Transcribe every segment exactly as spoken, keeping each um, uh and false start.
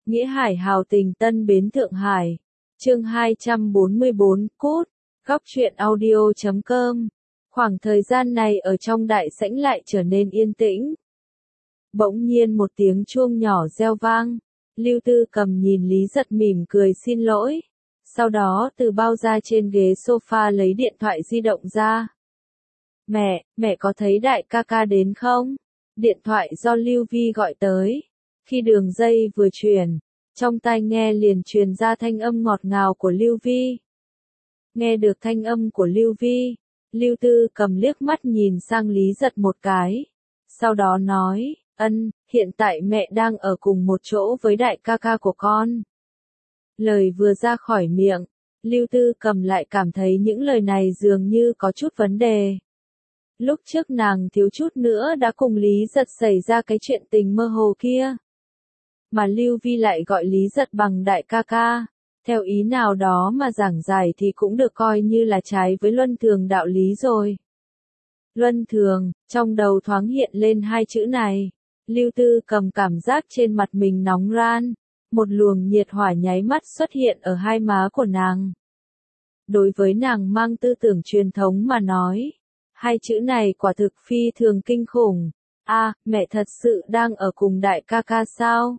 Nghĩa Hải hào tình Tân Bến Thượng Hải. Chương hai trăm bốn mươi bốn, Cút. Góc truyện audio chấm com. Khoảng thời gian này ở trong đại sảnh lại trở nên yên tĩnh. Bỗng nhiên một tiếng chuông nhỏ reo vang. Lưu Tư Cầm nhìn Lý Giật mỉm cười xin lỗi. Sau đó từ bao ra trên ghế sofa lấy điện thoại di động ra. Mẹ, mẹ có thấy đại ca ca đến không? Điện thoại do Lưu Vi gọi tới. Khi đường dây vừa truyền, trong tai nghe liền truyền ra thanh âm ngọt ngào của Lưu Vi. Nghe được thanh âm của Lưu Vi, Lưu Tư Cầm liếc mắt nhìn sang Lý Giật một cái. Sau đó nói, ân, hiện tại mẹ đang ở cùng một chỗ với đại ca ca của con. Lời vừa ra khỏi miệng, Lưu Tư Cầm lại cảm thấy những lời này dường như có chút vấn đề. Lúc trước nàng thiếu chút nữa đã cùng Lý Giật xảy ra cái chuyện tình mơ hồ kia. Mà Lưu Vi lại gọi Lý Giật bằng đại ca ca, theo ý nào đó mà giảng giải thì cũng được coi như là trái với luân thường đạo lý rồi. Luân thường, trong đầu thoáng hiện lên hai chữ này, Lưu Tư Cầm cảm giác trên mặt mình nóng ran, một luồng nhiệt hỏa nháy mắt xuất hiện ở hai má của nàng. Đối với nàng mang tư tưởng truyền thống mà nói, hai chữ này quả thực phi thường kinh khủng. A, à, mẹ thật sự đang ở cùng đại ca ca sao?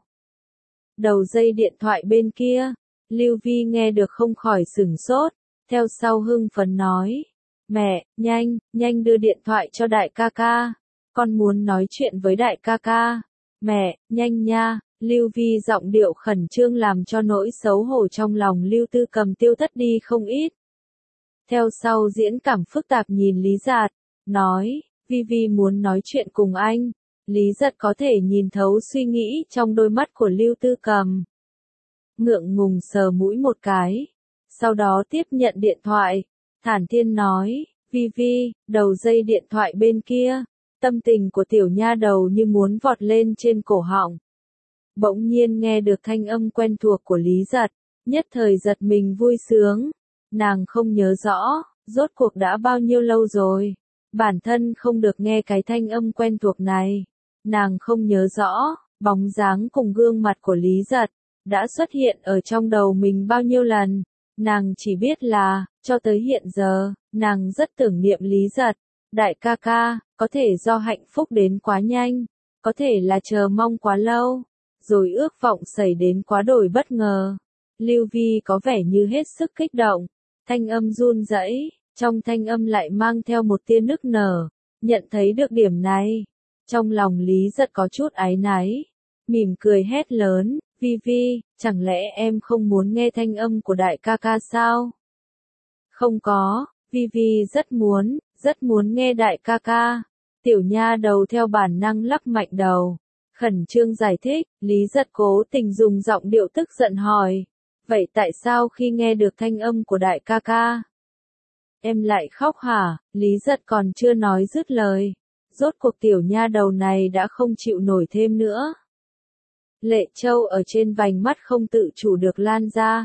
Đầu dây điện thoại bên kia, Lưu Vi nghe được không khỏi sửng sốt, theo sau hưng phấn nói, mẹ, nhanh, nhanh đưa điện thoại cho đại ca ca, con muốn nói chuyện với đại ca ca, mẹ, nhanh nha. Lưu Vi giọng điệu khẩn trương làm cho nỗi xấu hổ trong lòng Lưu Tư Cầm tiêu thất đi không ít. Theo sau diễn cảm phức tạp nhìn Lý Giật, nói, Vi Vi muốn nói chuyện cùng anh. Lý Giật có thể nhìn thấu suy nghĩ trong đôi mắt của Lưu Tư Cầm. Ngượng ngùng sờ mũi một cái, sau đó tiếp nhận điện thoại, thản nhiên nói, Vi Vi, đầu dây điện thoại bên kia, tâm tình của tiểu nha đầu như muốn vọt lên trên cổ họng. Bỗng nhiên nghe được thanh âm quen thuộc của Lý Giật, nhất thời giật mình vui sướng. Nàng không nhớ rõ, rốt cuộc đã bao nhiêu lâu rồi, bản thân không được nghe cái thanh âm quen thuộc này. Nàng không nhớ rõ, bóng dáng cùng gương mặt của Lý Giật, đã xuất hiện ở trong đầu mình bao nhiêu lần. Nàng chỉ biết là, cho tới hiện giờ, nàng rất tưởng niệm Lý Giật. Đại ca ca, có thể do hạnh phúc đến quá nhanh, có thể là chờ mong quá lâu, rồi ước vọng xảy đến quá đổi bất ngờ. Lưu Vi có vẻ như hết sức kích động, thanh âm run rẩy, trong thanh âm lại mang theo một tia nức nở. Nhận thấy được điểm này, trong lòng Lý Giật có chút áy náy, mỉm cười hét lớn, Vi Vi, chẳng lẽ em không muốn nghe thanh âm của đại ca ca sao? Không có, Vi Vi rất muốn, rất muốn nghe đại ca ca. Tiểu nha đầu theo bản năng lắc mạnh đầu, khẩn trương giải thích. Lý Giật cố tình dùng giọng điệu tức giận hỏi, vậy tại sao khi nghe được thanh âm của đại ca ca, em lại khóc hả? Lý Giật còn chưa nói dứt lời, rốt cuộc tiểu nha đầu này đã không chịu nổi thêm nữa. Lệ Châu ở trên vành mắt không tự chủ được lan ra.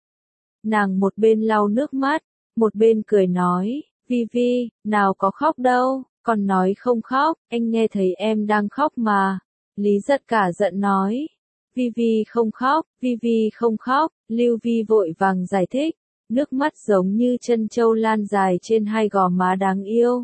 Nàng một bên lau nước mắt, một bên cười nói, Vi Vi, nào có khóc đâu, còn nói không khóc, anh nghe thấy em đang khóc mà. Lý Giật cả giận nói, Vi Vi không khóc, Vi Vi không khóc. Lưu Vi vội vàng giải thích, nước mắt giống như chân châu lan dài trên hai gò má đáng yêu,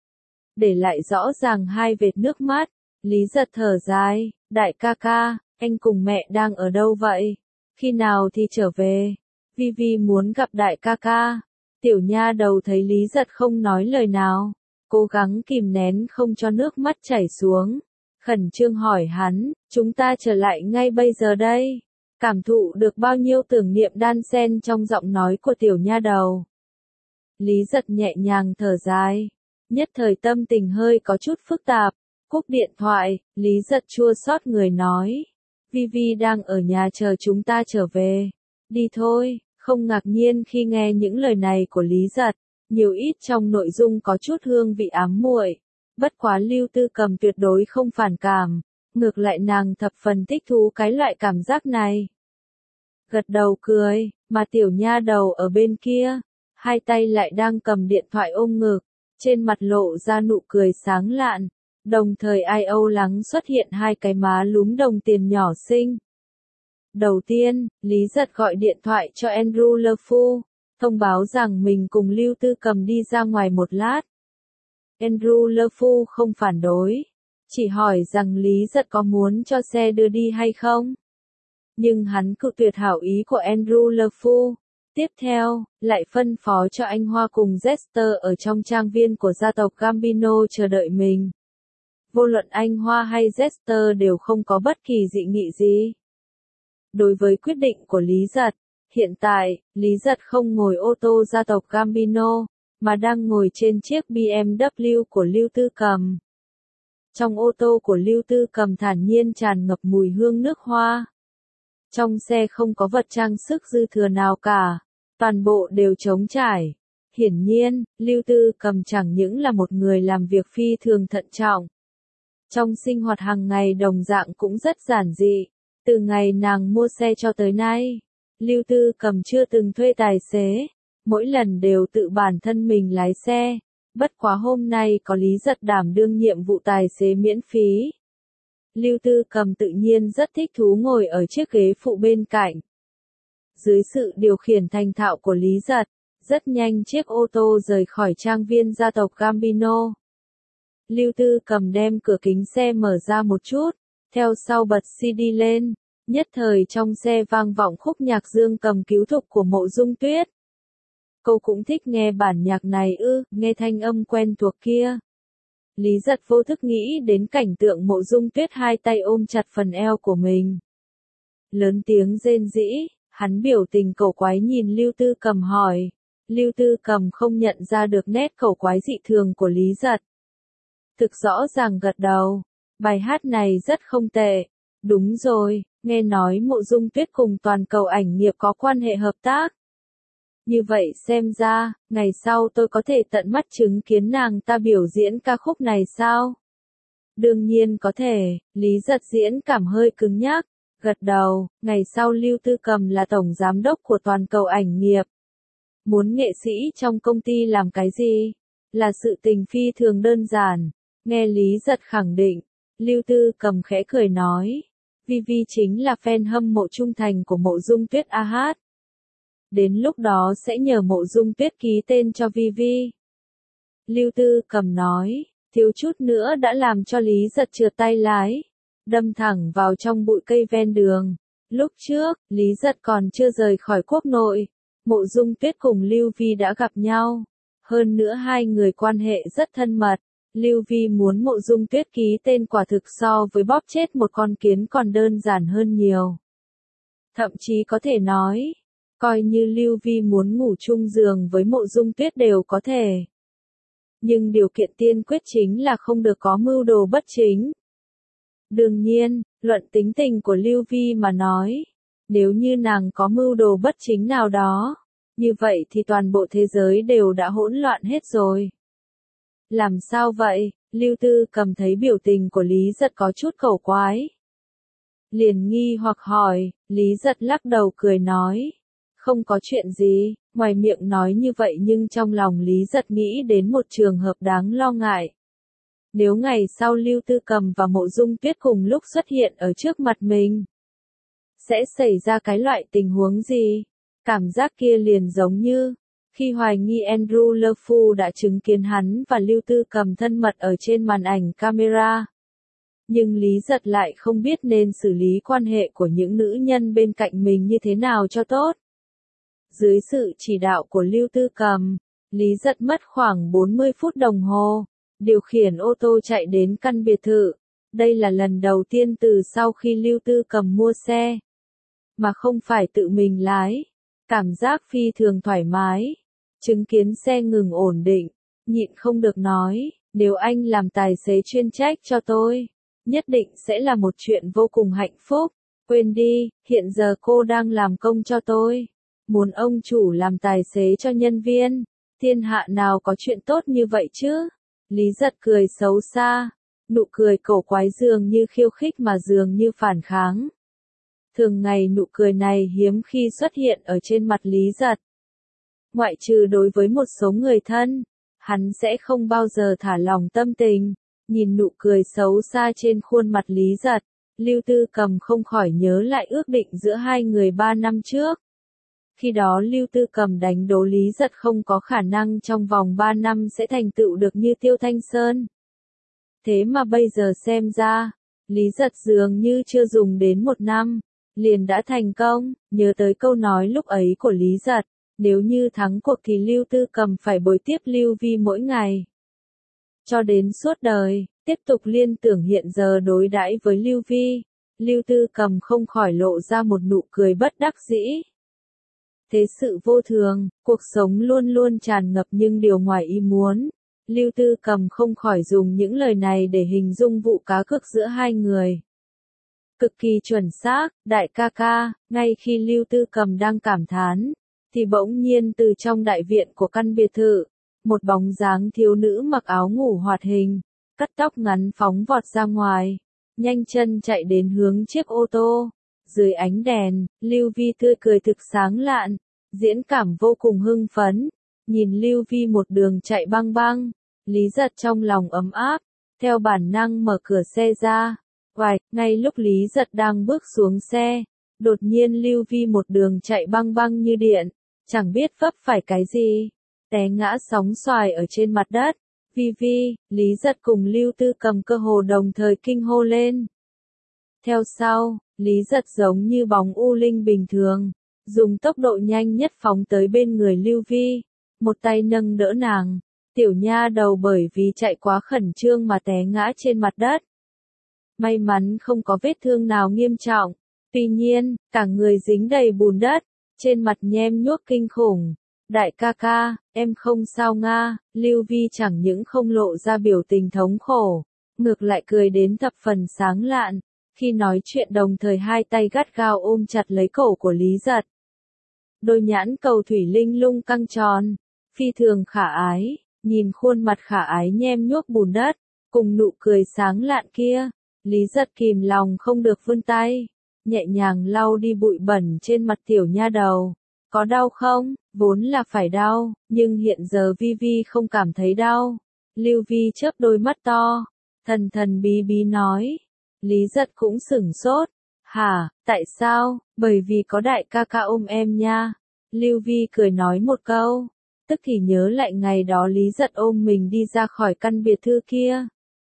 để lại rõ ràng hai vệt nước mắt. Lý Giật thở dài, đại ca ca, anh cùng mẹ đang ở đâu vậy? Khi nào thì trở về? Vi Vi muốn gặp đại ca ca. Tiểu nha đầu thấy Lý Giật không nói lời nào, cố gắng kìm nén không cho nước mắt chảy xuống, khẩn trương hỏi hắn, chúng ta trở lại ngay bây giờ đây. Cảm thụ được bao nhiêu tưởng niệm đan xen trong giọng nói của tiểu nha đầu. Lý Giật nhẹ nhàng thở dài, nhất thời tâm tình hơi có chút phức tạp. Cúp điện thoại, Lý Giật chua xót người nói, Vi Vi đang ở nhà chờ chúng ta trở về. Đi thôi. Không ngạc nhiên khi nghe những lời này của Lý Giật, nhiều ít trong nội dung có chút hương vị ám muội. Bất quá Lưu Tư Cầm tuyệt đối không phản cảm, ngược lại nàng thập phần thích thú cái loại cảm giác này. Gật đầu cười, mà tiểu nha đầu ở bên kia, hai tay lại đang cầm điện thoại ôm ngực, trên mặt lộ ra nụ cười sáng lạn, đồng thời ai âu lắng xuất hiện hai cái má lúm đồng tiền nhỏ xinh. Đầu tiên, Lý Giật gọi điện thoại cho Andrew Lơ Phu, thông báo rằng mình cùng Lưu Tư Cầm đi ra ngoài một lát. Andrew Lơ Phu không phản đối, chỉ hỏi rằng Lý Giật có muốn cho xe đưa đi hay không. Nhưng hắn cự tuyệt hảo ý của Andrew Lơ Phu. Tiếp theo, lại phân phó cho anh Hoa cùng Jester ở trong trang viên của gia tộc Gambino chờ đợi mình. Vô luận anh Hoa hay Jester đều không có bất kỳ dị nghị gì. Đối với quyết định của Lý Giật, hiện tại, Lý Giật không ngồi ô tô gia tộc Gambino, mà đang ngồi trên chiếc bê em vê của Lưu Tư Cầm. Trong ô tô của Lưu Tư Cầm thản nhiên tràn ngập mùi hương nước hoa. Trong xe không có vật trang sức dư thừa nào cả, toàn bộ đều trống trải. Hiển nhiên, Lưu Tư Cầm chẳng những là một người làm việc phi thường thận trọng. Trong sinh hoạt hàng ngày đồng dạng cũng rất giản dị. Từ ngày nàng mua xe cho tới nay, Lưu Tư Cầm chưa từng thuê tài xế, mỗi lần đều tự bản thân mình lái xe. Bất quá hôm nay có Lý Giật đảm đương nhiệm vụ tài xế miễn phí. Lưu Tư Cầm tự nhiên rất thích thú ngồi ở chiếc ghế phụ bên cạnh. Dưới sự điều khiển thành thạo của Lý Giật, rất nhanh chiếc ô tô rời khỏi trang viên gia tộc Gambino. Lưu Tư Cầm đem cửa kính xe mở ra một chút, theo sau bật xê đê lên, nhất thời trong xe vang vọng khúc nhạc Dương Cầm Cứu Thục của Mộ Dung Tuyết. Cô cũng thích nghe bản nhạc này ư, nghe thanh âm quen thuộc kia. Lý Giật vô thức nghĩ đến cảnh tượng Mộ Dung Tuyết hai tay ôm chặt phần eo của mình. Lớn tiếng rên rỉ, hắn biểu tình cổ quái nhìn Lưu Tư Cầm hỏi. Lưu Tư Cầm không nhận ra được nét cổ quái dị thường của Lý Giật. Thực rõ ràng gật đầu, bài hát này rất không tệ. Đúng rồi, nghe nói Mộ Dung Tuyết cùng Toàn Cầu Ảnh Nghiệp có quan hệ hợp tác. Như vậy xem ra, ngày sau tôi có thể tận mắt chứng kiến nàng ta biểu diễn ca khúc này sao? Đương nhiên có thể, Lý Giật diễn cảm hơi cứng nhắc, gật đầu, ngày sau Lưu Tư Cầm là tổng giám đốc của Toàn Cầu Ảnh Nghiệp. Muốn nghệ sĩ trong công ty làm cái gì? Là sự tình phi thường đơn giản. Nghe Lý Giật khẳng định, Lưu Tư Cầm khẽ cười nói, Vivi chính là fan hâm mộ trung thành của Mộ Dung Tuyết a hát. Đến lúc đó sẽ nhờ Mộ Dung Tuyết ký tên cho Vivi. Lưu Tư Cầm nói, thiếu chút nữa đã làm cho Lý Giật trượt tay lái, đâm thẳng vào trong bụi cây ven đường. Lúc trước, Lý Giật còn chưa rời khỏi quốc nội, Mộ Dung Tuyết cùng Lưu Vi đã gặp nhau. Hơn nữa hai người quan hệ rất thân mật. Lưu Vi muốn Mộ Dung Tuyết ký tên quả thực so với bóp chết một con kiến còn đơn giản hơn nhiều. Thậm chí có thể nói, coi như Lưu Vi muốn ngủ chung giường với Mộ Dung Tuyết đều có thể. Nhưng điều kiện tiên quyết chính là không được có mưu đồ bất chính. Đương nhiên, luận tính tình của Lưu Vi mà nói, nếu như nàng có mưu đồ bất chính nào đó, như vậy thì toàn bộ thế giới đều đã hỗn loạn hết rồi. Làm sao vậy? Lưu Tư Cầm thấy biểu tình của Lý Giật có chút cổ quái. Liền nghi hoặc hỏi, Lý Giật lắc đầu cười nói. Không có chuyện gì, ngoài miệng nói như vậy nhưng trong lòng Lý Giật nghĩ đến một trường hợp đáng lo ngại. Nếu ngày sau Lưu Tư Cầm và Mộ Dung Tuyết cùng lúc xuất hiện ở trước mặt mình, sẽ xảy ra cái loại tình huống gì? Cảm giác kia liền giống như khi hoài nghi Andrew Lơ Phu đã chứng kiến hắn và Lưu Tư Cầm thân mật ở trên màn ảnh camera. Nhưng Lý Giật lại không biết nên xử lý quan hệ của những nữ nhân bên cạnh mình như thế nào cho tốt. Dưới sự chỉ đạo của Lưu Tư Cầm, Lý Giật mất khoảng bốn mươi phút đồng hồ, điều khiển ô tô chạy đến căn biệt thự. Đây là lần đầu tiên từ sau khi Lưu Tư Cầm mua xe, mà không phải tự mình lái. Cảm giác phi thường thoải mái. Chứng kiến xe ngừng ổn định, nhịn không được nói, nếu anh làm tài xế chuyên trách cho tôi, nhất định sẽ là một chuyện vô cùng hạnh phúc. Quên đi, hiện giờ cô đang làm công cho tôi. Muốn ông chủ làm tài xế cho nhân viên, thiên hạ nào có chuyện tốt như vậy chứ? Lý Giật cười xấu xa, nụ cười cổ quái dường như khiêu khích mà dường như phản kháng. Thường ngày nụ cười này hiếm khi xuất hiện ở trên mặt Lý Giật. Ngoại trừ đối với một số người thân, hắn sẽ không bao giờ thả lỏng tâm tình. Nhìn nụ cười xấu xa trên khuôn mặt Lý Giật, Lưu Tư Cầm không khỏi nhớ lại ước định giữa hai người ba năm trước. Khi đó Lưu Tư Cầm đánh đố Lý Giật không có khả năng trong vòng ba năm sẽ thành tựu được như Tiêu Thanh Sơn. Thế mà bây giờ xem ra, Lý Giật dường như chưa dùng đến một năm, liền đã thành công. Nhớ tới câu nói lúc ấy của Lý Giật, nếu như thắng cuộc thì Lưu Tư Cầm phải bồi tiếp Lưu Vi mỗi ngày. Cho đến suốt đời, tiếp tục liên tưởng hiện giờ đối đãi với Lưu Vi, Lưu Tư Cầm không khỏi lộ ra một nụ cười bất đắc dĩ. Thế sự vô thường, cuộc sống luôn luôn tràn ngập nhưng điều ngoài ý muốn. Lưu Tư Cầm không khỏi dùng những lời này để hình dung vụ cá cược giữa hai người. Cực kỳ chuẩn xác, đại ca ca, ngay khi Lưu Tư Cầm đang cảm thán, thì bỗng nhiên từ trong đại viện của căn biệt thự, một bóng dáng thiếu nữ mặc áo ngủ hoạt hình, cắt tóc ngắn phóng vọt ra ngoài, nhanh chân chạy đến hướng chiếc ô tô. Dưới ánh đèn, Lưu Vi tươi cười thực sáng lạn, diễn cảm vô cùng hưng phấn, nhìn Lưu Vi một đường chạy băng băng, Lý Giật trong lòng ấm áp, theo bản năng mở cửa xe ra. Oài, ngay lúc Lý Giật đang bước xuống xe, đột nhiên Lưu Vi một đường chạy băng băng như điện, chẳng biết vấp phải cái gì, té ngã sóng xoài ở trên mặt đất. Vi Vi, Lý Giật cùng Lưu Tư Cầm cơ hồ đồng thời kinh hô lên. Theo sau, Lý Giật giống như bóng u linh bình thường, dùng tốc độ nhanh nhất phóng tới bên người Lưu Vi, một tay nâng đỡ nàng, tiểu nha đầu bởi vì chạy quá khẩn trương mà té ngã trên mặt đất. May mắn không có vết thương nào nghiêm trọng, tuy nhiên, cả người dính đầy bùn đất, trên mặt nhem nhuốc kinh khủng. Đại ca ca, em không sao nga, Lưu Vi chẳng những không lộ ra biểu tình thống khổ, ngược lại cười đến thập phần sáng lạn, khi nói chuyện đồng thời hai tay gắt gao ôm chặt lấy cổ của Lý Giật. Đôi nhãn cầu thủy linh lung căng tròn, phi thường khả ái, nhìn khuôn mặt khả ái nhem nhuốc bùn đất, cùng nụ cười sáng lạn kia, Lý Giật kìm lòng không được vươn tay, nhẹ nhàng lau đi bụi bẩn trên mặt tiểu nha đầu. Có đau không? Vốn là phải đau, nhưng hiện giờ Vi Vi không cảm thấy đau. Lưu Vi chớp đôi mắt to, thần thần bí bí nói. Lý Giật cũng sửng sốt. Hả, tại sao? Bởi vì có đại ca ca ôm em nha. Lưu Vi cười nói một câu, tức thì nhớ lại ngày đó Lý Giật ôm mình đi ra khỏi căn biệt thự kia.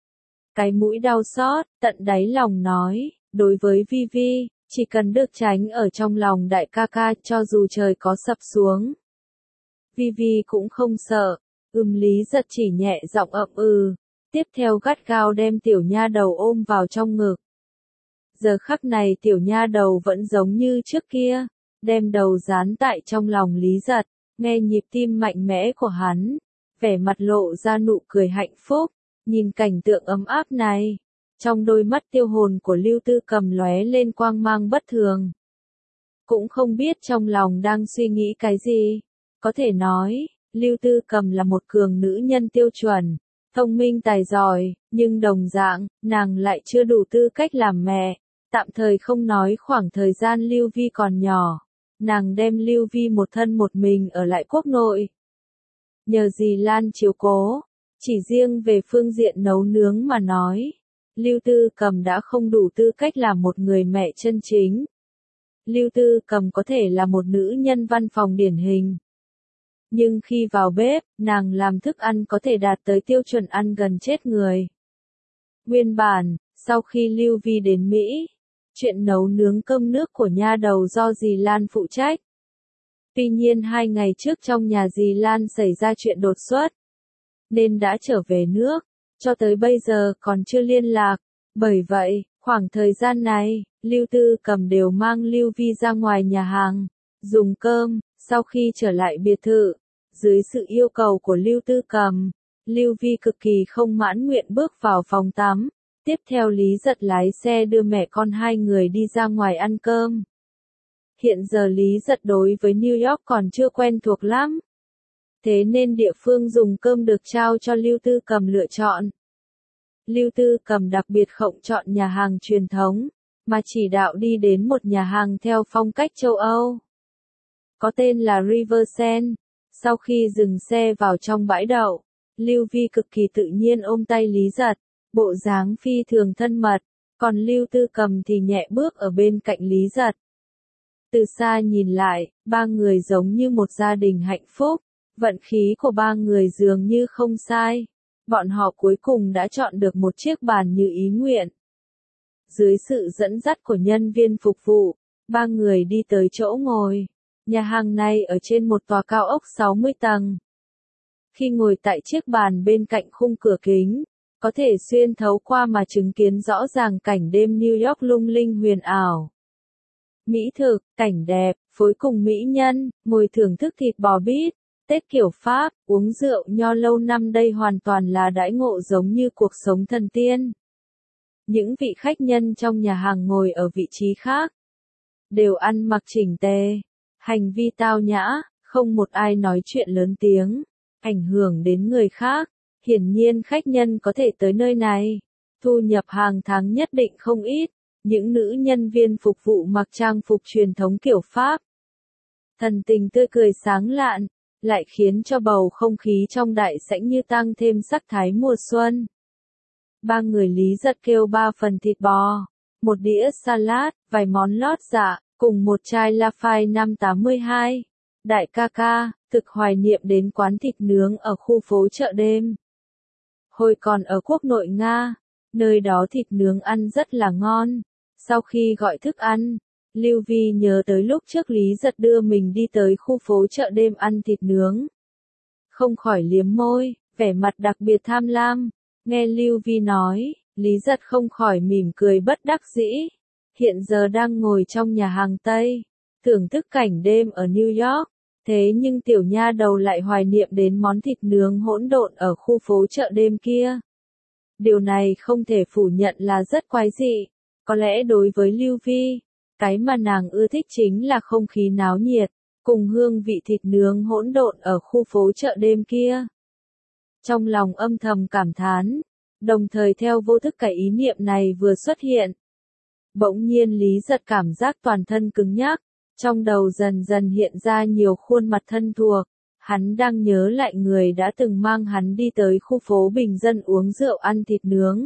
Cái mũi đau xót, tận đáy lòng nói, đối với Vi Vi, chỉ cần được tránh ở trong lòng đại ca ca cho dù trời có sập xuống. Vi Vi cũng không sợ, ừm Lý Giật chỉ nhẹ giọng ậm ừ, tiếp theo gắt gao đem tiểu nha đầu ôm vào trong ngực. Giờ khắc này tiểu nha đầu vẫn giống như trước kia, đem đầu dán tại trong lòng Lý Giật, nghe nhịp tim mạnh mẽ của hắn, vẻ mặt lộ ra nụ cười hạnh phúc, nhìn cảnh tượng ấm áp này. Trong đôi mắt tiêu hồn của Lưu Tư Cầm lóe lên quang mang bất thường. Cũng không biết trong lòng đang suy nghĩ cái gì. Có thể nói, Lưu Tư Cầm là một cường nữ nhân tiêu chuẩn, thông minh tài giỏi, nhưng đồng dạng, nàng lại chưa đủ tư cách làm mẹ. Tạm thời không nói khoảng thời gian Lưu Vi còn nhỏ, nàng đem Lưu Vi một thân một mình ở lại quốc nội. Nhờ dì Lan chiếu cố, chỉ riêng về phương diện nấu nướng mà nói, Lưu Tư Cầm đã không đủ tư cách làm một người mẹ chân chính. Lưu Tư Cầm có thể là một nữ nhân văn phòng điển hình. Nhưng khi vào bếp, nàng làm thức ăn có thể đạt tới tiêu chuẩn ăn gần chết người. Nguyên bản, sau khi Lưu Vi đến Mỹ, chuyện nấu nướng cơm nước của nha đầu do dì Lan phụ trách. Tuy nhiên hai ngày trước trong nhà dì Lan xảy ra chuyện đột xuất, nên đã trở về nước, cho tới bây giờ còn chưa liên lạc. Bởi vậy, khoảng thời gian này, Lưu Tư Cầm đều mang Lưu Vi ra ngoài nhà hàng, dùng cơm. Sau khi trở lại biệt thự, dưới sự yêu cầu của Lưu Tư Cầm, Lưu Vi cực kỳ không mãn nguyện bước vào phòng tắm. Tiếp theo Lý Giật lái xe đưa mẹ con hai người đi ra ngoài ăn cơm. Hiện giờ Lý Giật đối với New York còn chưa quen thuộc lắm. Thế nên địa phương dùng cơm được trao cho Lưu Tư Cầm lựa chọn. Lưu Tư Cầm đặc biệt không chọn nhà hàng truyền thống, mà chỉ đạo đi đến một nhà hàng theo phong cách châu Âu. Có tên là Riversen. Sau khi dừng xe vào trong bãi đậu, Lưu Vi cực kỳ tự nhiên ôm tay Lý Giật, bộ dáng phi thường thân mật, Còn Lưu Tư Cầm thì nhẹ bước ở bên cạnh Lý Giật. Từ xa nhìn lại, ba người giống như một gia đình hạnh phúc, vận khí của ba người dường như không sai. Bọn họ cuối cùng đã chọn được một chiếc bàn như ý nguyện. Dưới sự dẫn dắt của nhân viên phục vụ, ba người đi tới chỗ ngồi. Nhà hàng này ở trên một tòa cao ốc sáu mươi tầng. Khi ngồi tại chiếc bàn bên cạnh khung cửa kính, có thể xuyên thấu qua mà chứng kiến rõ ràng cảnh đêm New York lung linh huyền ảo. Mỹ thực, cảnh đẹp, phối cùng mỹ nhân, ngồi thưởng thức thịt bò bít, Tết kiểu Pháp, uống rượu nho lâu năm đây hoàn toàn là đãi ngộ giống như cuộc sống thần tiên. Những vị khách nhân trong nhà hàng ngồi ở vị trí khác, đều ăn mặc chỉnh tề, hành vi tao nhã, không một ai nói chuyện lớn tiếng, ảnh hưởng đến người khác. Hiển nhiên khách nhân có thể tới nơi này, thu nhập hàng tháng nhất định không ít. Những nữ nhân viên phục vụ mặc trang phục truyền thống kiểu Pháp, thần tình tươi cười sáng lạn, lại khiến cho bầu không khí trong đại sảnh như tăng thêm sắc thái mùa xuân. Ba người Lý Giật kêu ba phần thịt bò, một đĩa salad, vài món lót dạ, cùng một chai Lafite năm tám hai. Đại ca ca, thực hoài niệm đến quán thịt nướng ở khu phố chợ đêm. Hồi còn ở quốc nội Nga, nơi đó thịt nướng ăn rất là ngon. Sau khi gọi thức ăn, Lưu Vi nhớ tới lúc trước Lý Giật đưa mình đi tới khu phố chợ đêm ăn thịt nướng. Không khỏi liếm môi, vẻ mặt đặc biệt tham lam. Nghe Lưu Vi nói, Lý Giật không khỏi mỉm cười bất đắc dĩ. Hiện giờ đang ngồi trong nhà hàng Tây, thưởng thức cảnh đêm ở New York. Thế nhưng tiểu nha đầu lại hoài niệm đến món thịt nướng hỗn độn ở khu phố chợ đêm kia. Điều này không thể phủ nhận là rất quái dị. Có lẽ đối với Lưu Vi, cái mà nàng ưa thích chính là không khí náo nhiệt, cùng hương vị thịt nướng hỗn độn ở khu phố chợ đêm kia. Trong lòng âm thầm cảm thán, đồng thời theo vô thức cái ý niệm này vừa xuất hiện. Bỗng nhiên Lý Giật cảm giác toàn thân cứng nhắc, trong đầu dần dần hiện ra nhiều khuôn mặt thân thuộc. Hắn đang nhớ lại người đã từng mang hắn đi tới khu phố bình dân uống rượu ăn thịt nướng.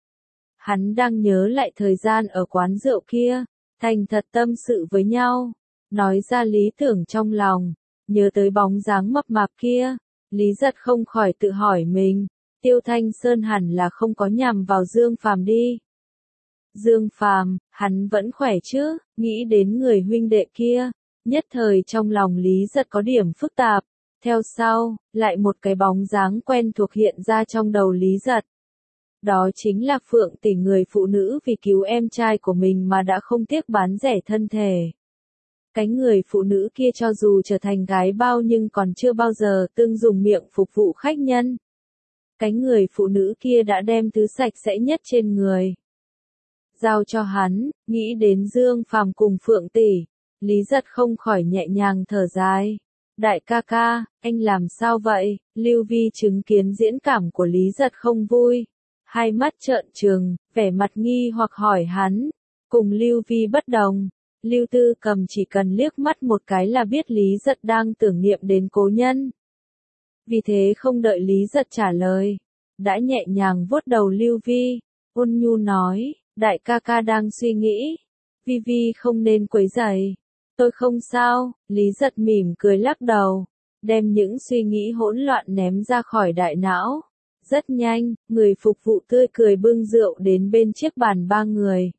Hắn đang nhớ lại thời gian ở quán rượu kia, thành thật tâm sự với nhau, nói ra lý tưởng trong lòng, nhớ tới bóng dáng mập mạp kia. Lý Giật không khỏi tự hỏi mình, Tiêu Thanh Sơn hẳn là không có nhằm vào Dương Phàm đi. Dương Phàm, hắn vẫn khỏe chứ, nghĩ đến người huynh đệ kia, nhất thời trong lòng Lý Giật có điểm phức tạp. Theo sau, lại một cái bóng dáng quen thuộc hiện ra trong đầu Lý Giật. Đó chính là Phượng Tỷ, người phụ nữ vì cứu em trai của mình mà đã không tiếc bán rẻ thân thể. Cái người phụ nữ kia cho dù trở thành gái bao nhưng còn chưa bao giờ từng dùng miệng phục vụ khách nhân. Cái người phụ nữ kia đã đem thứ sạch sẽ nhất trên người giao cho hắn. Nghĩ đến Dương Phàm cùng Phượng Tỷ, Lý Giật không khỏi nhẹ nhàng thở dài. Đại ca ca, anh làm sao vậy? Lưu Vi chứng kiến diễn cảm của Lý Giật không vui, hai mắt trợn trừng, vẻ mặt nghi hoặc hỏi hắn. Cùng Lưu Vi bất đồng, Lưu Tư Cầm chỉ cần liếc mắt một cái là biết Lý Giật đang tưởng niệm đến cố nhân. Vì thế không đợi Lý Giật trả lời, đã nhẹ nhàng vuốt đầu Lưu Vi, ôn nhu nói, đại ca ca đang suy nghĩ, Vi Vi không nên quấy rầy. Tôi không sao, Lý Giật mỉm cười lắc đầu, đem những suy nghĩ hỗn loạn ném ra khỏi đại não. Rất nhanh, người phục vụ tươi cười bưng rượu đến bên chiếc bàn ba người.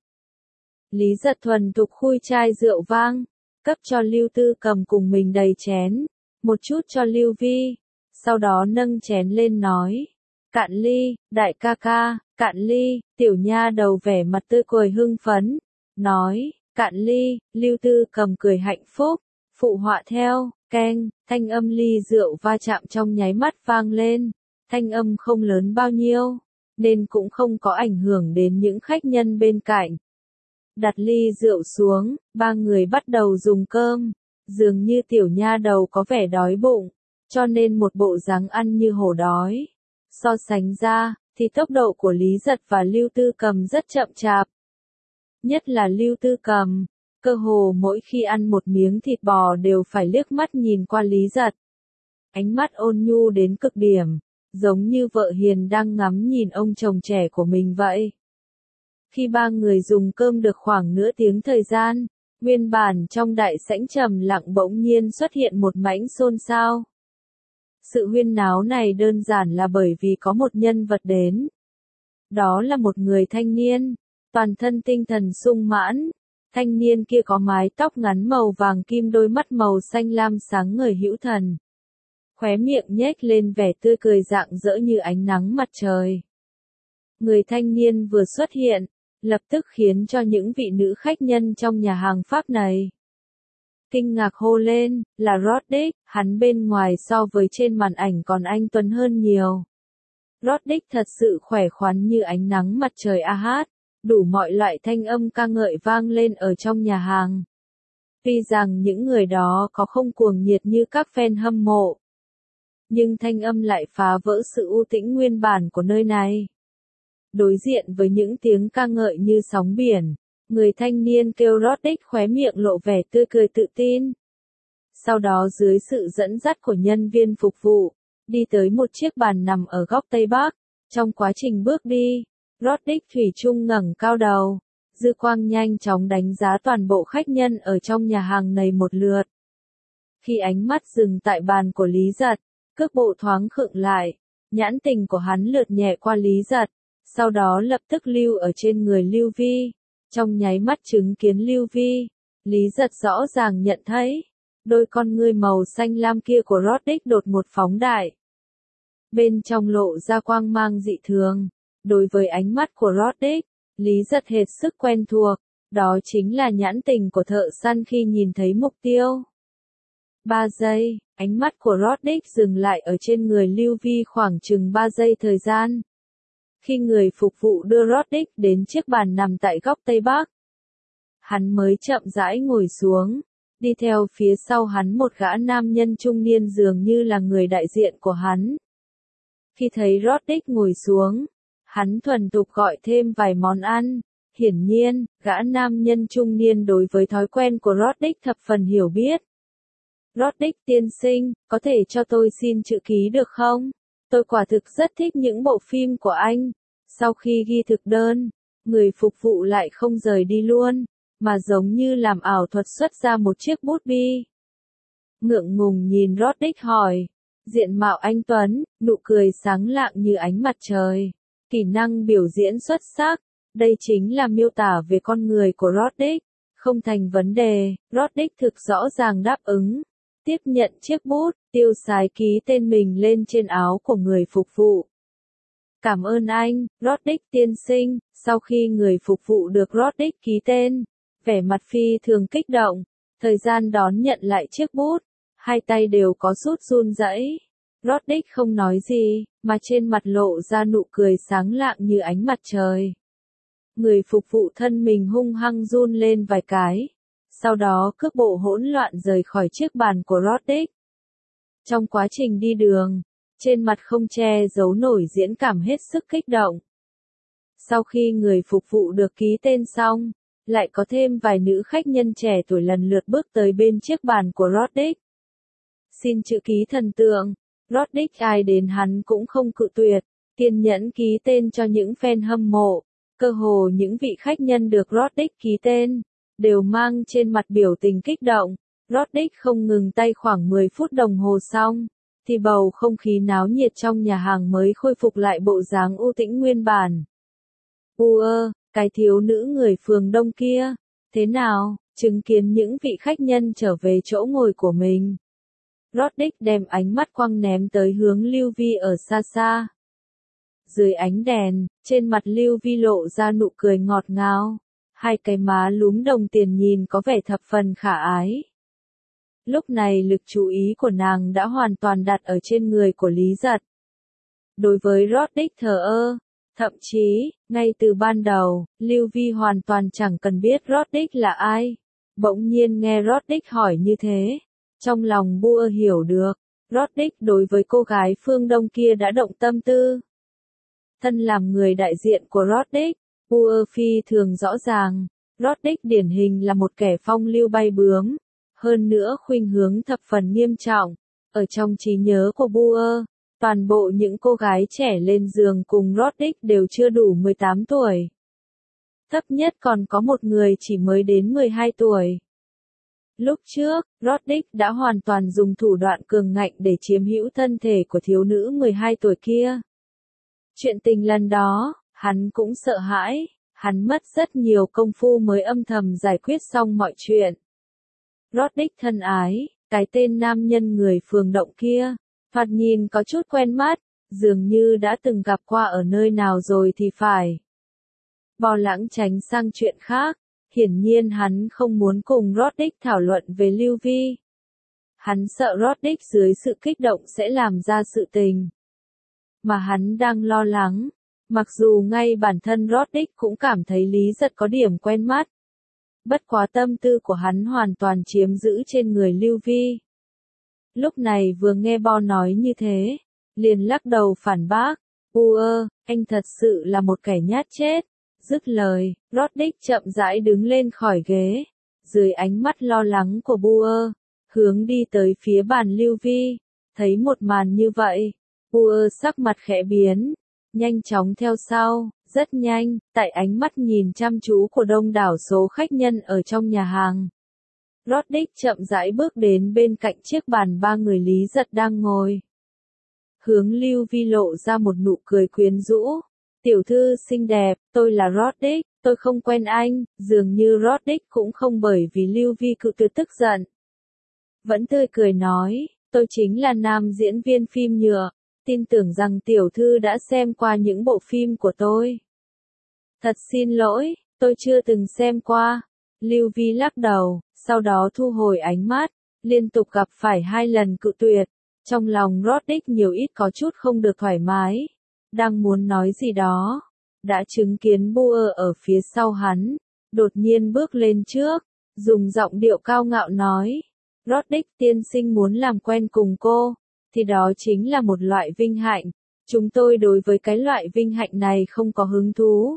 Lý Giật thuần thục khui chai rượu vang, cấp cho Lưu Tư Cầm cùng mình đầy chén, một chút cho Lưu Vi, sau đó nâng chén lên nói, cạn ly, đại ca ca, cạn ly. Tiểu nha đầu vẻ mặt tươi cười hưng phấn, nói, cạn ly. Lưu Tư Cầm cười hạnh phúc, phụ họa theo, keng, thanh âm ly rượu va chạm trong nháy mắt vang lên. Thanh âm không lớn bao nhiêu, nên cũng không có ảnh hưởng đến những khách nhân bên cạnh. Đặt ly rượu xuống, ba người bắt đầu dùng cơm. Dường như tiểu nha đầu có vẻ đói bụng, cho nên một bộ dáng ăn như hổ đói. So sánh ra, thì tốc độ của Lý Giật và Lưu Tư Cầm rất chậm chạp. Nhất là Lưu Tư Cầm, cơ hồ mỗi khi ăn một miếng thịt bò đều phải liếc mắt nhìn qua Lý Giật. Ánh mắt ôn nhu đến cực điểm, giống như vợ hiền đang ngắm nhìn ông chồng trẻ của mình vậy. Khi ba người dùng cơm được khoảng nửa tiếng thời gian, nguyên bản trong đại sảnh trầm lặng bỗng nhiên xuất hiện một mảnh xôn xao. Sự huyên náo này đơn giản là bởi vì có một nhân vật đến. Đó là một người thanh niên, toàn thân tinh thần sung mãn. Thanh niên kia có mái tóc ngắn màu vàng kim, đôi mắt màu xanh lam sáng ngời hữu thần. Khóe miệng nhếch lên vẻ tươi cười rạng rỡ như ánh nắng mặt trời. Người thanh niên vừa xuất hiện, lập tức khiến cho những vị nữ khách nhân trong nhà hàng Pháp này kinh ngạc hô lên, là Roddick, hắn bên ngoài so với trên màn ảnh còn anh tuấn hơn nhiều. Roddick thật sự khỏe khoắn như ánh nắng mặt trời a hát, đủ mọi loại thanh âm ca ngợi vang lên ở trong nhà hàng. Tuy rằng những người đó có không cuồng nhiệt như các fan hâm mộ, nhưng thanh âm lại phá vỡ sự u tĩnh nguyên bản của nơi này. Đối diện với những tiếng ca ngợi như sóng biển, người thanh niên kêu Roddick khóe miệng lộ vẻ tươi cười tự tin. Sau đó dưới sự dẫn dắt của nhân viên phục vụ, đi tới một chiếc bàn nằm ở góc Tây Bắc. Trong quá trình bước đi, Roddick thủy chung ngẩng cao đầu, dư quang nhanh chóng đánh giá toàn bộ khách nhân ở trong nhà hàng này một lượt. Khi ánh mắt dừng tại bàn của Lý Giật, cước bộ thoáng khựng lại, nhãn tình của hắn lướt nhẹ qua Lý Giật, sau đó lập tức lưu ở trên người Lưu Vi. Trong nháy mắt chứng kiến Lưu Vi, Lý Giật rõ ràng nhận thấy, đôi con ngươi màu xanh lam kia của Roddick đột một phóng đại. Bên trong lộ ra quang mang dị thường. Đối với ánh mắt của Roddick, Lý Giật hết sức quen thuộc, đó chính là nhãn tình của thợ săn khi nhìn thấy mục tiêu. Ba giây, ánh mắt của Roddick dừng lại ở trên người Lưu Vi khoảng chừng ba giây thời gian. Khi người phục vụ đưa Roddick đến chiếc bàn nằm tại góc Tây Bắc, hắn mới chậm rãi ngồi xuống, đi theo phía sau hắn một gã nam nhân trung niên dường như là người đại diện của hắn. Khi thấy Roddick ngồi xuống, hắn thuần thục gọi thêm vài món ăn. Hiển nhiên, gã nam nhân trung niên đối với thói quen của Roddick thập phần hiểu biết. Roddick tiên sinh, có thể cho tôi xin chữ ký được không? Tôi quả thực rất thích những bộ phim của anh. Sau khi ghi thực đơn, người phục vụ lại không rời đi luôn, mà giống như làm ảo thuật xuất ra một chiếc bút bi. Ngượng ngùng nhìn Roddick hỏi, diện mạo anh tuấn, nụ cười sáng lạng như ánh mặt trời, kỹ năng biểu diễn xuất sắc, đây chính là miêu tả về con người của Roddick. Không thành vấn đề, Roddick thực rõ ràng đáp ứng. Tiếp nhận chiếc bút, tiêu sái ký tên mình lên trên áo của người phục vụ. Cảm ơn anh, Roddick tiên sinh. Sau khi người phục vụ được Roddick ký tên, vẻ mặt phi thường kích động, thời gian đón nhận lại chiếc bút, hai tay đều có chút run rẩy. Roddick không nói gì, mà trên mặt lộ ra nụ cười sáng lạng như ánh mặt trời. Người phục vụ thân mình hung hăng run lên vài cái, sau đó cước bộ hỗn loạn rời khỏi chiếc bàn của Roddick. Trong quá trình đi đường, trên mặt không che giấu nổi diễn cảm hết sức kích động. Sau khi người phục vụ được ký tên xong, lại có thêm vài nữ khách nhân trẻ tuổi lần lượt bước tới bên chiếc bàn của Roddick. Xin chữ ký thần tượng. Roddick ai đến hắn cũng không cự tuyệt, kiên nhẫn ký tên cho những fan hâm mộ. Cơ hồ những vị khách nhân được Roddick ký tên, đều mang trên mặt biểu tình kích động. Roddick không ngừng tay khoảng mười phút đồng hồ xong, thì bầu không khí náo nhiệt trong nhà hàng mới khôi phục lại bộ dáng u tĩnh nguyên bản. Ua, cái thiếu nữ người phường đông kia, thế nào, chứng kiến những vị khách nhân trở về chỗ ngồi của mình. Roddick đem ánh mắt quăng ném tới hướng Lưu Vi ở xa xa. Dưới ánh đèn, trên mặt Lưu Vi lộ ra nụ cười ngọt ngào, hai cái má lúm đồng tiền nhìn có vẻ thập phần khả ái. Lúc này lực chú ý của nàng đã hoàn toàn đặt ở trên người của Lý Giật. Đối với Roddick thờ ơ, thậm chí, ngay từ ban đầu, Lưu Vi hoàn toàn chẳng cần biết Roddick là ai. Bỗng nhiên nghe Roddick hỏi như thế, trong lòng Bua hiểu được, Roddick đối với cô gái phương Đông kia đã động tâm tư. Thân làm người đại diện của Roddick, Bua phi thường rõ ràng, Roddick điển hình là một kẻ phong lưu bay bướm, hơn nữa khuynh hướng thập phần nghiêm trọng. Ở trong trí nhớ của Bua, toàn bộ những cô gái trẻ lên giường cùng Roddick đều chưa đủ mười tám tuổi. Thấp nhất còn có một người chỉ mới đến mười hai tuổi. Lúc trước, Roddick đã hoàn toàn dùng thủ đoạn cường ngạnh để chiếm hữu thân thể của thiếu nữ mười hai tuổi kia. Chuyện tình lần đó, hắn cũng sợ hãi, hắn mất rất nhiều công phu mới âm thầm giải quyết xong mọi chuyện. Roddick thân ái, cái tên nam nhân người phường động kia, thoạt nhìn có chút quen mắt, dường như đã từng gặp qua ở nơi nào rồi thì phải. Bò lãng tránh sang chuyện khác, hiển nhiên hắn không muốn cùng Roddick thảo luận về Lưu Vi. Hắn sợ Roddick dưới sự kích động sẽ làm ra sự tình mà hắn đang lo lắng, mặc dù ngay bản thân Roddick cũng cảm thấy Lý Giật có điểm quen mắt. Bất quá tâm tư của hắn hoàn toàn chiếm giữ trên người Lưu Vi. Lúc này vừa nghe Bo nói như thế, liền lắc đầu phản bác, "U ơ, anh thật sự là một kẻ nhát chết." Dứt lời, Roddick chậm rãi đứng lên khỏi ghế, dưới ánh mắt lo lắng của Boer, hướng đi tới phía bàn Lưu Vi. Thấy một màn như vậy, Boer sắc mặt khẽ biến, nhanh chóng theo sau, rất nhanh, tại ánh mắt nhìn chăm chú của đông đảo số khách nhân ở trong nhà hàng. Roddick chậm rãi bước đến bên cạnh chiếc bàn ba người Lý Giật đang ngồi. Hướng Lưu Vi lộ ra một nụ cười quyến rũ. "Tiểu thư xinh đẹp, tôi là Roddick, tôi không quen anh." Dường như Roddick cũng không bởi vì Lưu Vi cự tuyệt tức giận. Vẫn tươi cười nói, "Tôi chính là nam diễn viên phim nhựa, tin tưởng rằng tiểu thư đã xem qua những bộ phim của tôi." "Thật xin lỗi, tôi chưa từng xem qua." Lưu Vi lắc đầu, sau đó thu hồi ánh mắt, liên tục gặp phải hai lần cự tuyệt. Trong lòng Roddick nhiều ít có chút không được thoải mái. Đang muốn nói gì đó, đã chứng kiến Boer ở phía sau hắn, đột nhiên bước lên trước, dùng giọng điệu cao ngạo nói, "Roddick tiên sinh muốn làm quen cùng cô, thì đó chính là một loại vinh hạnh, chúng tôi đối với cái loại vinh hạnh này không có hứng thú."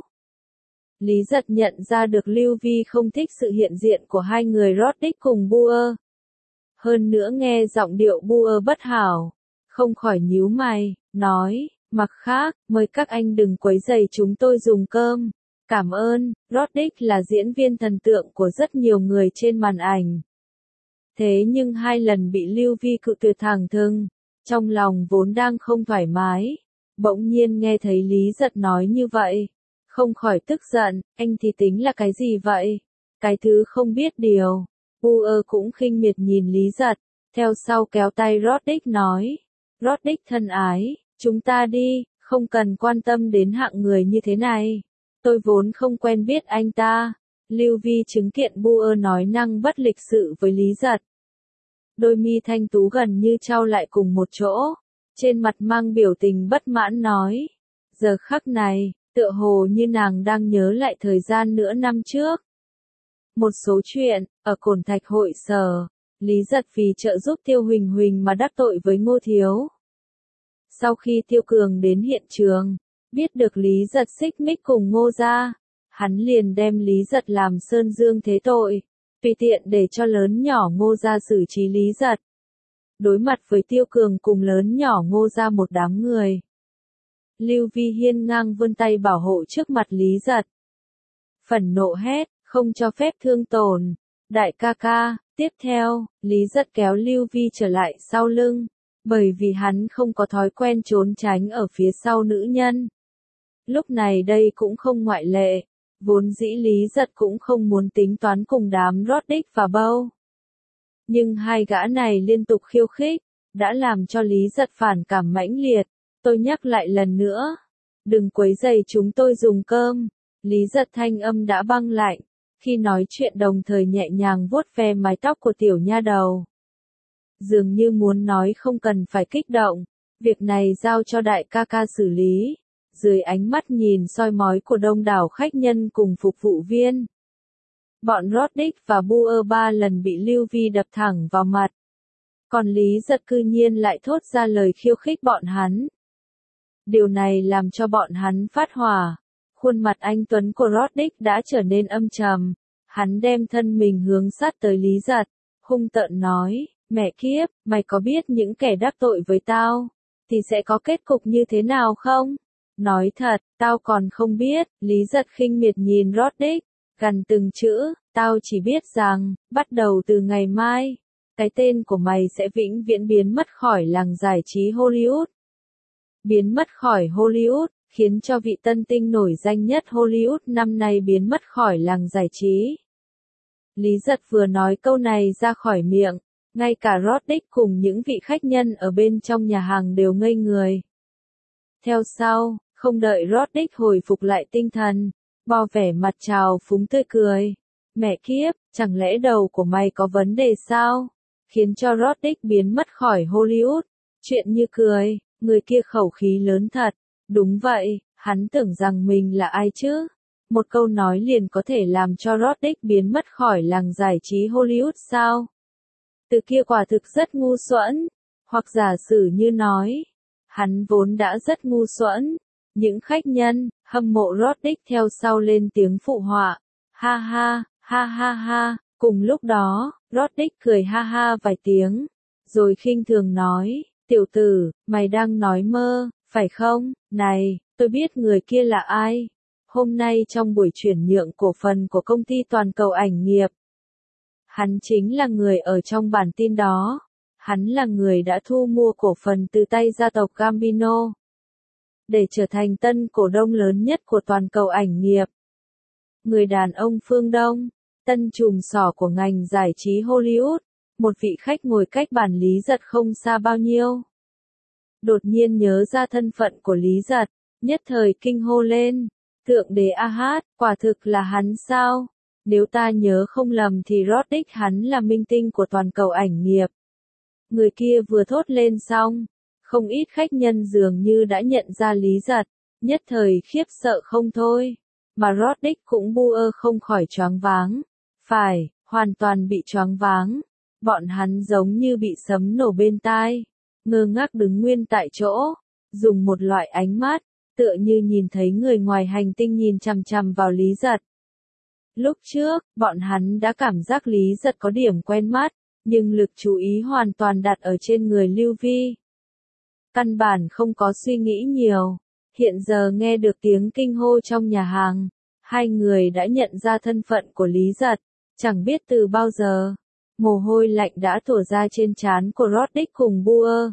Lý Giật nhận ra được Lưu Vi không thích sự hiện diện của hai người Roddick cùng Boer. Hơn nữa nghe giọng điệu Boer bất hảo, không khỏi nhíu mày, nói, "Mặt khác, mời các anh đừng quấy rầy chúng tôi dùng cơm." Cảm ơn, Roddick là diễn viên thần tượng của rất nhiều người trên màn ảnh. Thế nhưng hai lần bị Lưu Vi cự tuyệt thẳng thừng, trong lòng vốn đang không thoải mái, bỗng nhiên nghe thấy Lý Giật nói như vậy, không khỏi tức giận, "Anh thì tính là cái gì vậy? Cái thứ không biết điều." Boer cũng khinh miệt nhìn Lý Giật, theo sau kéo tay Roddick nói, "Roddick thân ái, chúng ta đi, không cần quan tâm đến hạng người như thế này. Tôi vốn không quen biết anh ta." Lưu Vi chứng kiện Boer nói năng bất lịch sự với Lý Giật. Đôi mi thanh tú gần như chau lại cùng một chỗ, trên mặt mang biểu tình bất mãn nói, giờ khắc này, tựa hồ như nàng đang nhớ lại thời gian nửa năm trước. Một số chuyện, ở Cổn Thạch hội sở, Lý Giật vì trợ giúp Tiêu Huỳnh Huỳnh mà đắc tội với Ngô Thiếu. Sau khi Tiêu Cường đến hiện trường, biết được Lý Giật xích mích cùng Ngô gia, hắn liền đem Lý Giật làm sơn dương thế tội, tùy tiện để cho lớn nhỏ Ngô gia xử trí Lý Giật. Đối mặt với Tiêu Cường cùng lớn nhỏ Ngô gia một đám người, Lưu Vi hiên ngang vươn tay bảo hộ trước mặt Lý Giật. Phẫn nộ hét, "Không cho phép thương tổn, đại ca ca." Tiếp theo, Lý Giật kéo Lưu Vi trở lại sau lưng, bởi vì hắn không có thói quen trốn tránh ở phía sau nữ nhân. Lúc này đây cũng không ngoại lệ, vốn dĩ Lý Giật cũng không muốn tính toán cùng đám Roddick và Bow. Nhưng hai gã này liên tục khiêu khích, đã làm cho Lý Giật phản cảm mãnh liệt. "Tôi nhắc lại lần nữa, đừng quấy rầy chúng tôi dùng cơm." Lý Giật thanh âm đã băng lạnh, khi nói chuyện đồng thời nhẹ nhàng vuốt ve mái tóc của tiểu nha đầu. Dường như muốn nói không cần phải kích động, việc này giao cho đại ca ca xử lý. Dưới ánh mắt nhìn soi mói của đông đảo khách nhân cùng phục vụ viên, bọn Roddick và Boer ba lần bị Lưu Vi đập thẳng vào mặt. Còn Lý Giật cư nhiên lại thốt ra lời khiêu khích bọn hắn. Điều này làm cho bọn hắn phát hỏa. Khuôn mặt anh tuấn của Roddick đã trở nên âm trầm. Hắn đem thân mình hướng sát tới Lý Giật, hung tợn nói, "Mẹ kiếp, mày có biết những kẻ đắc tội với tao thì sẽ có kết cục như thế nào không?" Nói thật, tao còn không biết, Lý Giật khinh miệt nhìn Roddick, gằn từng chữ, tao chỉ biết rằng, bắt đầu từ ngày mai, cái tên của mày sẽ vĩnh viễn biến mất khỏi làng giải trí Hollywood. Biến mất khỏi Hollywood, khiến cho vị tân tinh nổi danh nhất Hollywood năm nay biến mất khỏi làng giải trí. Lý Giật vừa nói câu này ra khỏi miệng, ngay cả Roddick cùng những vị khách nhân ở bên trong nhà hàng đều ngây người. Theo sau, không đợi Roddick hồi phục lại tinh thần, Bo vẻ mặt trào phúng tươi cười. Mẹ kiếp, chẳng lẽ đầu của mày có vấn đề sao? Khiến cho Roddick biến mất khỏi Hollywood. Chuyện như cười, người kia khẩu khí lớn thật. Đúng vậy, hắn tưởng rằng mình là ai chứ? Một câu nói liền có thể làm cho Roddick biến mất khỏi làng giải trí Hollywood sao? Từ kia quả thực rất ngu xuẩn. Hoặc giả sử như nói, hắn vốn đã rất ngu xuẩn. Những khách nhân, hâm mộ Roddick theo sau lên tiếng phụ họa. Ha ha, ha ha ha, cùng lúc đó, Roddick cười ha ha vài tiếng, rồi khinh thường nói, tiểu tử, mày đang nói mơ, phải không? Này, tôi biết người kia là ai. Hôm nay trong buổi chuyển nhượng cổ phần của công ty toàn cầu ảnh nghiệp, hắn chính là người ở trong bản tin đó. Hắn là người đã thu mua cổ phần từ tay gia tộc Gambino, để trở thành tân cổ đông lớn nhất của toàn cầu ảnh nghiệp. Người đàn ông phương Đông, tân trùm sỏ của ngành giải trí Hollywood, một vị khách ngồi cách bàn Lý Giật không xa bao nhiêu. Đột nhiên nhớ ra thân phận của Lý Giật, nhất thời kinh hô lên, thượng đế a hát, quả thực là hắn sao? Nếu ta nhớ không lầm thì Roddick hắn là minh tinh của toàn cầu ảnh nghiệp. Người kia vừa thốt lên xong, không ít khách nhân dường như đã nhận ra Lý Giật, nhất thời khiếp sợ không thôi, mà Roddick cũng bu ơ không khỏi choáng váng. Phải, hoàn toàn bị choáng váng. Bọn hắn giống như bị sấm nổ bên tai, ngơ ngác đứng nguyên tại chỗ, dùng một loại ánh mắt, tựa như nhìn thấy người ngoài hành tinh nhìn chằm chằm vào Lý Giật. Lúc trước, bọn hắn đã cảm giác Lý Giật có điểm quen mắt, nhưng lực chú ý hoàn toàn đặt ở trên người Lưu Vi. Căn bản không có suy nghĩ nhiều. Hiện giờ nghe được tiếng kinh hô trong nhà hàng, hai người đã nhận ra thân phận của Lý Giật, chẳng biết từ bao giờ. Mồ hôi lạnh đã thổ ra trên trán của Roddick cùng Buer.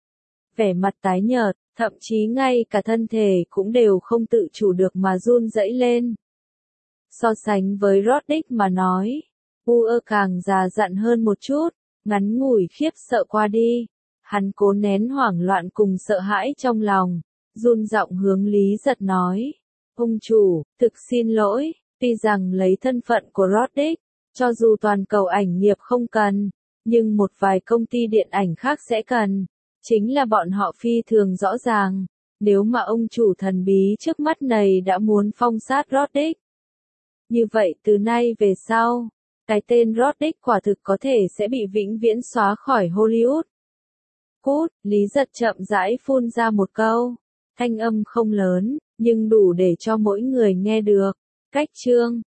Vẻ mặt tái nhợt, thậm chí ngay cả thân thể cũng đều không tự chủ được mà run rẩy lên. So sánh với Roddick mà nói, Buer càng già dặn hơn một chút, ngắn ngủi khiếp sợ qua đi. Hắn cố nén hoảng loạn cùng sợ hãi trong lòng, run giọng hướng Lý Giật nói. Ông chủ, thực xin lỗi, tuy rằng lấy thân phận của Roddick, cho dù toàn cầu ảnh nghiệp không cần, nhưng một vài công ty điện ảnh khác sẽ cần. Chính là bọn họ phi thường rõ ràng, nếu mà ông chủ thần bí trước mắt này đã muốn phong sát Roddick. Như vậy từ nay về sau, cái tên Roddick quả thực có thể sẽ bị vĩnh viễn xóa khỏi Hollywood. Cút, Lý Giật chậm rãi phun ra một câu, thanh âm không lớn, nhưng đủ để cho mỗi người nghe được. Cách chương